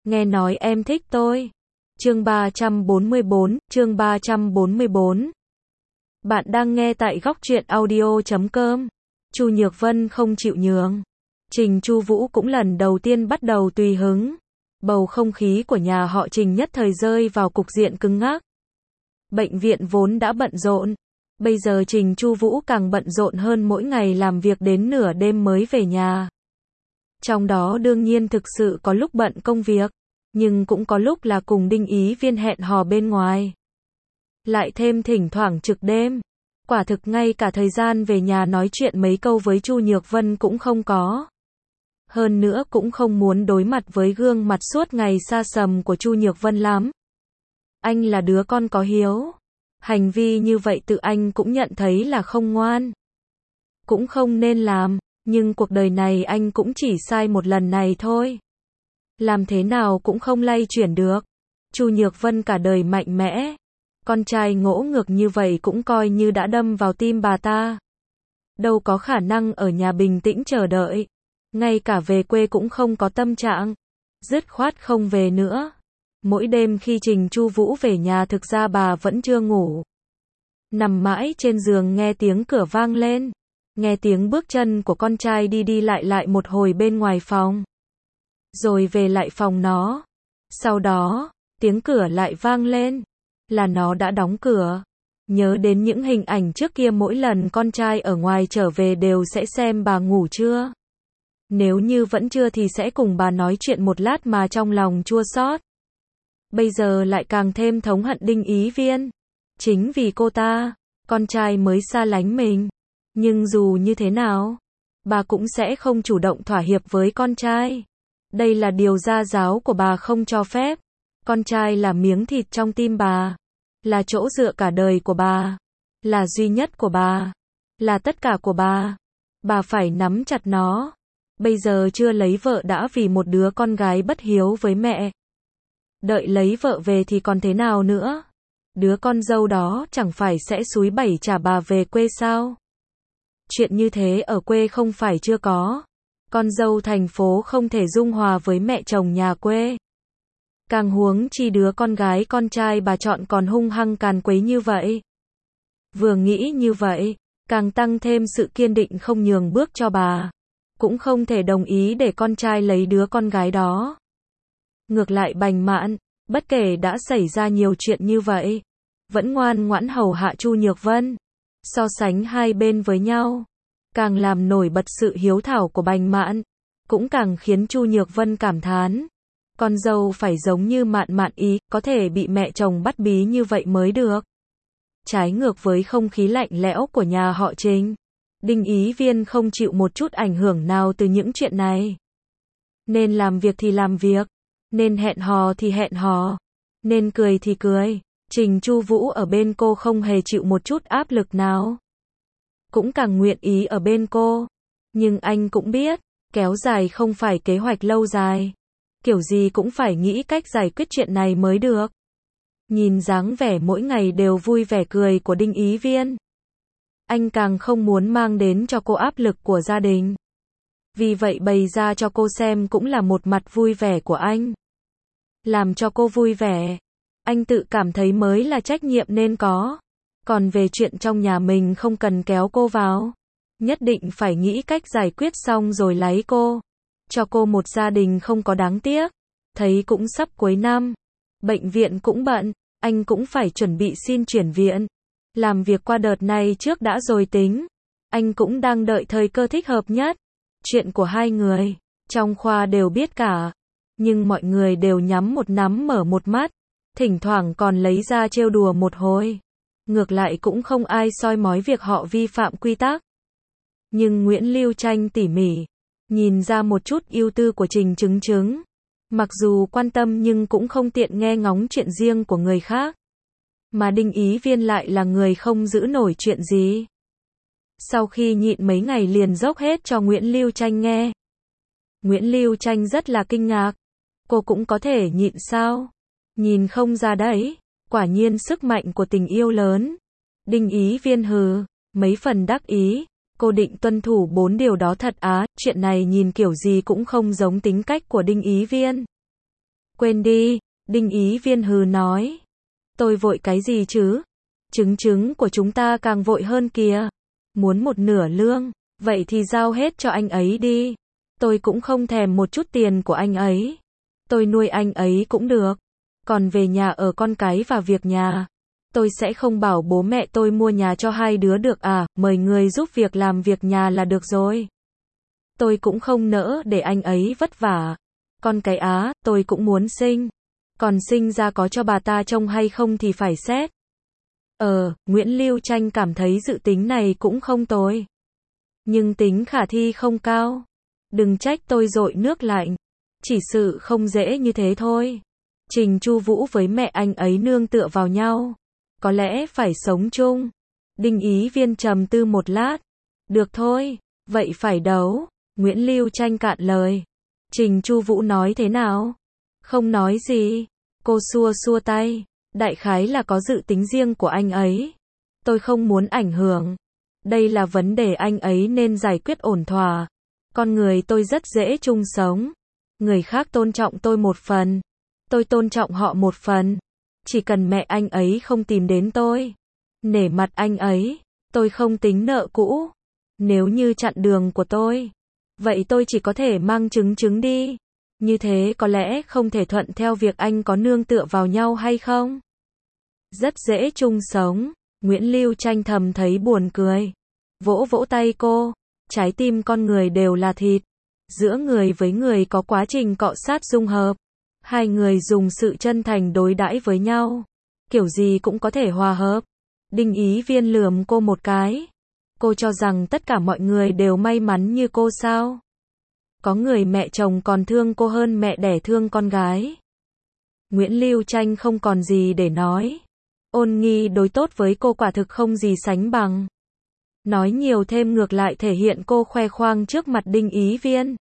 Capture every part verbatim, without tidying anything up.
nghe nói em thích tôi. Chương ba trăm bốn mươi bốn, chương ba trăm bốn mươi bốn. Bạn đang nghe tại góc truyện audio chấm com. Chu Nhược Vân không chịu nhường. Trình Chu Vũ cũng lần đầu tiên bắt đầu tùy hứng. Bầu không khí của nhà họ Trình nhất thời rơi vào cục diện cứng ngắc. Bệnh viện vốn đã bận rộn, bây giờ Trình Chu Vũ càng bận rộn hơn, mỗi ngày làm việc đến nửa đêm mới về nhà. Trong đó đương nhiên thực sự có lúc bận công việc, nhưng cũng có lúc là cùng Đinh Ý Viên hẹn hò bên ngoài. Lại thêm thỉnh thoảng trực đêm, quả thực ngay cả thời gian về nhà nói chuyện mấy câu với Chu Nhược Vân cũng không có. Hơn nữa cũng không muốn đối mặt với gương mặt suốt ngày xa sầm của Chu Nhược Vân lắm. Anh là đứa con có hiếu. Hành vi như vậy tự anh cũng nhận thấy là không ngoan. Cũng không nên làm, nhưng cuộc đời này anh cũng chỉ sai một lần này thôi. Làm thế nào cũng không lay chuyển được. Chu Nhược Vân cả đời mạnh mẽ. Con trai ngỗ ngược như vậy cũng coi như đã đâm vào tim bà ta. Đâu có khả năng ở nhà bình tĩnh chờ đợi. Ngay cả về quê cũng không có tâm trạng. Dứt khoát không về nữa. Mỗi đêm khi Trình Chu Vũ về nhà thực ra bà vẫn chưa ngủ. Nằm mãi trên giường nghe tiếng cửa vang lên. Nghe tiếng bước chân của con trai đi đi lại lại một hồi bên ngoài phòng. Rồi về lại phòng nó. Sau đó, tiếng cửa lại vang lên. Là nó đã đóng cửa. Nhớ đến những hình ảnh trước kia mỗi lần con trai ở ngoài trở về đều sẽ xem bà ngủ chưa. Nếu như vẫn chưa thì sẽ cùng bà nói chuyện một lát mà trong lòng chua xót. Bây giờ lại càng thêm thống hận Đinh Ý Viên. Chính vì cô ta, con trai mới xa lánh mình. Nhưng dù như thế nào, bà cũng sẽ không chủ động thỏa hiệp với con trai. Đây là điều gia giáo của bà không cho phép. Con trai là miếng thịt trong tim bà. Là chỗ dựa cả đời của bà. Là duy nhất của bà. Là tất cả của bà. Bà phải nắm chặt nó. Bây giờ chưa lấy vợ đã vì một đứa con gái bất hiếu với mẹ. Đợi lấy vợ về thì còn thế nào nữa? Đứa con dâu đó chẳng phải sẽ xúi bẩy trả bà về quê sao? Chuyện như thế ở quê không phải chưa có. Con dâu thành phố không thể dung hòa với mẹ chồng nhà quê. Càng huống chi đứa con gái con trai bà chọn còn hung hăng càn quấy như vậy. Vừa nghĩ như vậy, càng tăng thêm sự kiên định không nhường bước cho bà. Cũng không thể đồng ý để con trai lấy đứa con gái đó. Ngược lại Bành Mạn, bất kể đã xảy ra nhiều chuyện như vậy, vẫn ngoan ngoãn hầu hạ Chu Nhược Vân. So sánh hai bên với nhau, càng làm nổi bật sự hiếu thảo của Bành Mạn, cũng càng khiến Chu Nhược Vân cảm thán. Con dâu phải giống như Mạn Mạn ý, có thể bị mẹ chồng bắt bí như vậy mới được. Trái ngược với không khí lạnh lẽo của nhà họ Trình, Đinh Ý Viên không chịu một chút ảnh hưởng nào từ những chuyện này. Nên làm việc thì làm việc, nên hẹn hò thì hẹn hò, nên cười thì cười. Trình Chu Vũ ở bên cô không hề chịu một chút áp lực nào. Cũng càng nguyện ý ở bên cô. Nhưng anh cũng biết, kéo dài không phải kế hoạch lâu dài. Kiểu gì cũng phải nghĩ cách giải quyết chuyện này mới được. Nhìn dáng vẻ mỗi ngày đều vui vẻ cười của Đinh Ý Viên, anh càng không muốn mang đến cho cô áp lực của gia đình. Vì vậy bày ra cho cô xem cũng là một mặt vui vẻ của anh. Làm cho cô vui vẻ, anh tự cảm thấy mới là trách nhiệm nên có. Còn về chuyện trong nhà mình không cần kéo cô vào. Nhất định phải nghĩ cách giải quyết xong rồi lấy cô. Cho cô một gia đình không có đáng tiếc. Thấy cũng sắp cuối năm. Bệnh viện cũng bận, anh cũng phải chuẩn bị xin chuyển viện. Làm việc qua đợt này trước đã rồi tính. Anh cũng đang đợi thời cơ thích hợp nhất. Chuyện của hai người, trong khoa đều biết cả. Nhưng mọi người đều nhắm một nắm mở một mắt. Thỉnh thoảng còn lấy ra trêu đùa một hồi. Ngược lại cũng không ai soi mói việc họ vi phạm quy tắc. Nhưng Nguyễn Lưu Tranh tỉ mỉ, nhìn ra một chút ưu tư của Trình Chứng Chứng. Mặc dù quan tâm nhưng cũng không tiện nghe ngóng chuyện riêng của người khác. Mà Đinh Ý Viên lại là người không giữ nổi chuyện gì. Sau khi nhịn mấy ngày liền dốc hết cho Nguyễn Lưu Tranh nghe. Nguyễn Lưu Tranh rất là kinh ngạc. Cô cũng có thể nhịn sao? Nhìn không ra đấy. Quả nhiên sức mạnh của tình yêu lớn. Đinh Ý Viên hừ, mấy phần đắc ý. Cô định tuân thủ bốn điều đó thật á, chuyện này nhìn kiểu gì cũng không giống tính cách của Đinh Ý Viên. Quên đi, Đinh Ý Viên hừ nói. Tôi vội cái gì chứ? Chứng chứng của chúng ta càng vội hơn kìa. Muốn một nửa lương, vậy thì giao hết cho anh ấy đi. Tôi cũng không thèm một chút tiền của anh ấy. Tôi nuôi anh ấy cũng được. Còn về nhà ở con cái và việc nhà, tôi sẽ không bảo bố mẹ tôi mua nhà cho hai đứa được à, mời người giúp việc làm việc nhà là được rồi. Tôi cũng không nỡ để anh ấy vất vả. Con cái á, tôi cũng muốn sinh. Còn sinh ra có cho bà ta trông hay không thì phải xét. Ờ, Nguyễn Lưu Tranh cảm thấy dự tính này cũng không tồi. Nhưng tính khả thi không cao. Đừng trách tôi dội nước lạnh. Chỉ sự không dễ như thế thôi. Trình Chu Vũ với mẹ anh ấy nương tựa vào nhau. Có lẽ phải sống chung. Đinh Ý Viên trầm tư một lát. Được thôi, vậy phải đấu. Nguyễn Lưu Tranh cạn lời. Trình Chu Vũ nói thế nào? Không nói gì. Cô xua xua tay. Đại khái là có dự tính riêng của anh ấy. Tôi không muốn ảnh hưởng. Đây là vấn đề anh ấy nên giải quyết ổn thỏa. Con người tôi rất dễ chung sống. Người khác tôn trọng tôi một phần. Tôi tôn trọng họ một phần. Chỉ cần mẹ anh ấy không tìm đến tôi. Nể mặt anh ấy. Tôi không tính nợ cũ. Nếu như chặn đường của tôi. Vậy tôi chỉ có thể mang chứng chứng đi. Như thế có lẽ không thể thuận theo việc anh có nương tựa vào nhau hay không? Rất dễ chung sống. Nguyễn Lưu Tranh thầm thấy buồn cười. Vỗ vỗ tay cô. Trái tim con người đều là thịt. Giữa người với người có quá trình cọ sát dung hợp. Hai người dùng sự chân thành đối đãi với nhau. Kiểu gì cũng có thể hòa hợp. Đinh Ý Viên lườm cô một cái. Cô cho rằng tất cả mọi người đều may mắn như cô sao? Có người mẹ chồng còn thương cô hơn mẹ đẻ thương con gái. Nguyễn Lưu Tranh không còn gì để nói. Ôn Nghi đối tốt với cô quả thực không gì sánh bằng. Nói nhiều thêm ngược lại thể hiện cô khoe khoang trước mặt Đinh Ý Viên.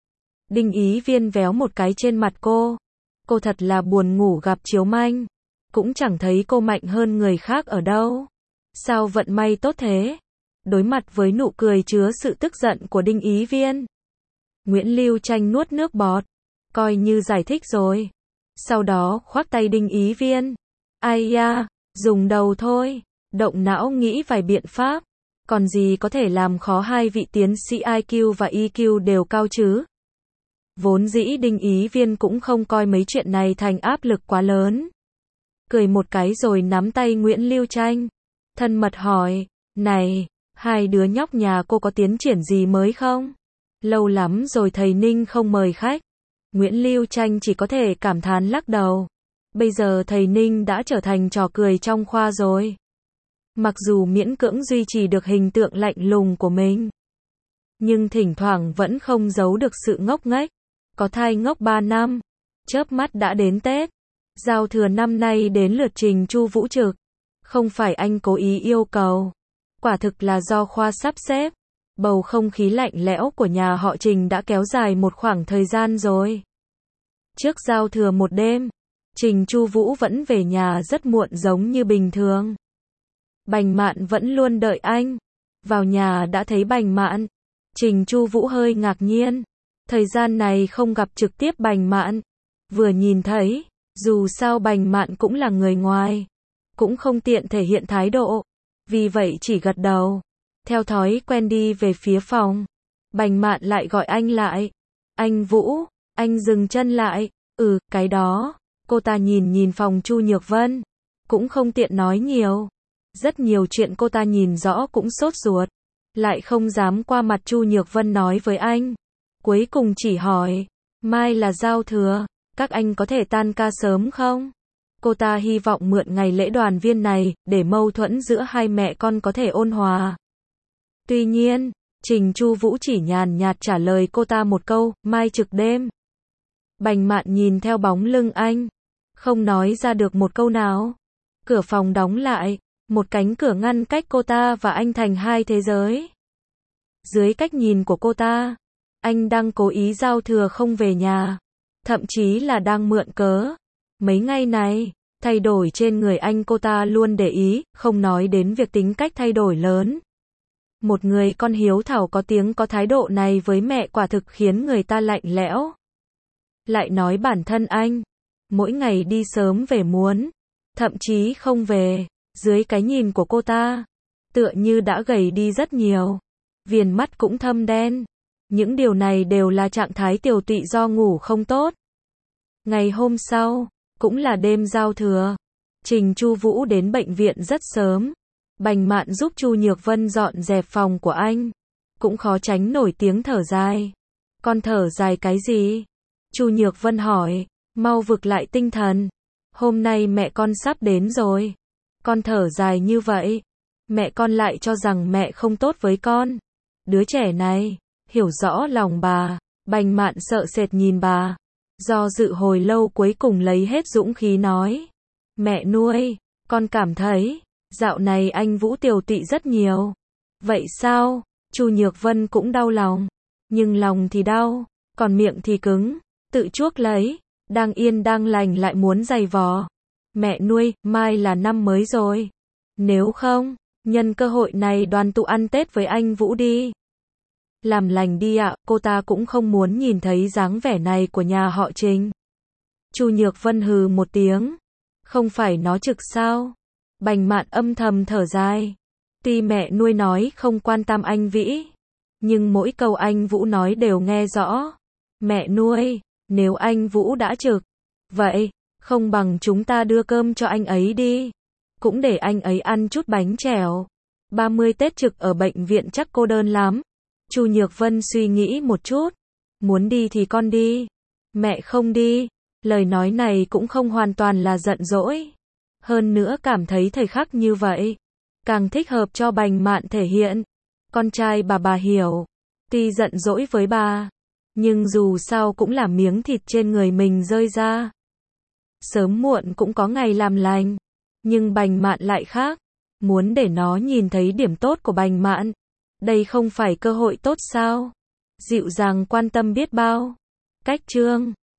Đinh Ý Viên véo một cái trên mặt cô. Cô thật là buồn ngủ gặp chiếu manh. Cũng chẳng thấy cô mạnh hơn người khác ở đâu. Sao vận may tốt thế? Đối mặt với nụ cười chứa sự tức giận của Đinh Ý Viên. Nguyễn Lưu Tranh nuốt nước bọt. Coi như giải thích rồi. Sau đó khoác tay Đinh Ý Viên. Ai da, dùng đầu thôi. Động não nghĩ vài biện pháp. Còn gì có thể làm khó hai vị tiến sĩ I Q và E Q đều cao chứ? Vốn dĩ Đinh Ý Viên cũng không coi mấy chuyện này thành áp lực quá lớn. Cười một cái rồi nắm tay Nguyễn Lưu Tranh. Thân mật hỏi, này, hai đứa nhóc nhà cô có tiến triển gì mới không? Lâu lắm rồi thầy Ninh không mời khách. Nguyễn Lưu Tranh chỉ có thể cảm thán lắc đầu. Bây giờ thầy Ninh đã trở thành trò cười trong khoa rồi. Mặc dù miễn cưỡng duy trì được hình tượng lạnh lùng của mình. Nhưng thỉnh thoảng vẫn không giấu được sự ngốc nghếch. Có thai ngốc ba năm. Chớp mắt đã đến Tết. Giao thừa năm nay đến lượt Trình Chu Vũ trực. Không phải anh cố ý yêu cầu. Quả thực là do khoa sắp xếp. Bầu không khí lạnh lẽo của nhà họ Trình đã kéo dài một khoảng thời gian rồi. Trước giao thừa một đêm, Trình Chu Vũ vẫn về nhà rất muộn giống như bình thường. Bành Mạn vẫn luôn đợi anh. Vào nhà đã thấy Bành Mạn. Trình Chu Vũ hơi ngạc nhiên. Thời gian này không gặp trực tiếp Bành Mạn. Vừa nhìn thấy, dù sao Bành Mạn cũng là người ngoài. Cũng không tiện thể hiện thái độ. Vì vậy chỉ gật đầu. Theo thói quen đi về phía phòng. Bành Mạn lại gọi anh lại. Anh Vũ, anh dừng chân lại. Ừ, cái đó. Cô ta nhìn nhìn phòng Chu Nhược Vân. Cũng không tiện nói nhiều. Rất nhiều chuyện cô ta nhìn rõ cũng sốt ruột. Lại không dám qua mặt Chu Nhược Vân nói với anh. Cuối cùng chỉ hỏi. Mai là giao thừa. Các anh có thể tan ca sớm không? Cô ta hy vọng mượn ngày lễ đoàn viên này, để mâu thuẫn giữa hai mẹ con có thể ôn hòa. Tuy nhiên, Trình Chu Vũ chỉ nhàn nhạt trả lời cô ta một câu, mai trực đêm. Bành Mạn nhìn theo bóng lưng anh. Không nói ra được một câu nào. Cửa phòng đóng lại. Một cánh cửa ngăn cách cô ta và anh thành hai thế giới. Dưới cách nhìn của cô ta, anh đang cố ý giao thừa không về nhà. Thậm chí là đang mượn cớ. Mấy ngày này, thay đổi trên người anh cô ta luôn để ý, không nói đến việc tính cách thay đổi lớn. Một người con hiếu thảo có tiếng có thái độ này với mẹ quả thực khiến người ta lạnh lẽo. Lại nói bản thân anh, mỗi ngày đi sớm về muộn, thậm chí không về. Dưới cái nhìn của cô ta, tựa như đã gầy đi rất nhiều. Viền mắt cũng thâm đen. Những điều này đều là trạng thái tiều tụy do ngủ không tốt. Ngày hôm sau, cũng là đêm giao thừa. Trình Chu Vũ đến bệnh viện rất sớm. Bành Mạn giúp Chu Nhược Vân dọn dẹp phòng của anh. Cũng khó tránh nổi tiếng thở dài. Con thở dài cái gì? Chu Nhược Vân hỏi. Mau vực lại tinh thần. Hôm nay mẹ con sắp đến rồi. Con thở dài như vậy. Mẹ con lại cho rằng mẹ không tốt với con. Đứa trẻ này, hiểu rõ lòng bà. Bành Mạn sợ sệt nhìn bà. Do dự hồi lâu cuối cùng lấy hết dũng khí nói. Mẹ nuôi, con cảm thấy, dạo này anh Vũ tiều tụy rất nhiều. Vậy sao? Chu Nhược Vân cũng đau lòng. Nhưng lòng thì đau, còn miệng thì cứng. Tự chuốc lấy, đang yên đang lành lại muốn giày vò. Mẹ nuôi, mai là năm mới rồi. Nếu không, nhân cơ hội này đoàn tụ ăn Tết với anh Vũ đi. Làm lành đi ạ, cô ta cũng không muốn nhìn thấy dáng vẻ này của nhà họ Trình. Chu Nhược Vân hừ một tiếng. Không phải nó trực sao? Bành Mạn âm thầm thở dài. Tuy mẹ nuôi nói không quan tâm anh Vĩ, nhưng mỗi câu anh Vũ nói đều nghe rõ. Mẹ nuôi, nếu anh Vũ đã trực, vậy, không bằng chúng ta đưa cơm cho anh ấy đi. Cũng để anh ấy ăn chút bánh chèo. ba mươi Tết trực ở bệnh viện chắc cô đơn lắm. Chu Nhược Vân suy nghĩ một chút. Muốn đi thì con đi. Mẹ không đi. Lời nói này cũng không hoàn toàn là giận dỗi. Hơn nữa cảm thấy thời khắc như vậy càng thích hợp cho Bành Mạn thể hiện. Con trai bà bà hiểu. Tuy giận dỗi với bà, nhưng dù sao cũng là miếng thịt trên người mình rơi ra. Sớm muộn cũng có ngày làm lành. Nhưng Bành Mạn lại khác. Muốn để nó nhìn thấy điểm tốt của Bành Mạn. Đây không phải cơ hội tốt sao? Dịu dàng quan tâm biết bao. Cách chương